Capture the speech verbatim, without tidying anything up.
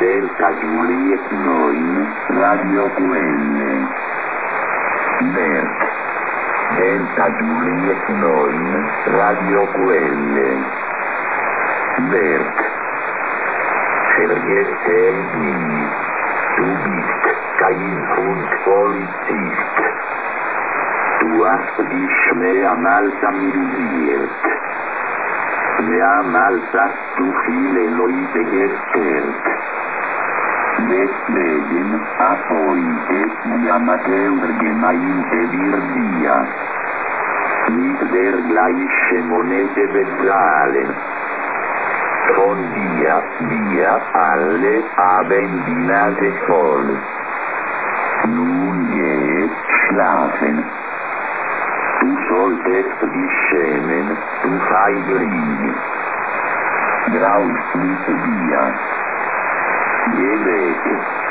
Delta Juliet neun, Radio Q L. Berg. Delta Juliet neun, Radio Q L. Berg. Vergesst nie. Du bist kein Fundpolizist. Du hast dich mehrmals amüsiert. Mehrmals hast du viele Leute gestört. Deswegen ab heute die Amateurgemeinde wird dir mit der gleichen Monete bezahlen. Von dir, wir alle haben die Nase voll. Nun geh schlafen. Du solltest dich schämen, du Feigling. Raus mit dir. Geh weg.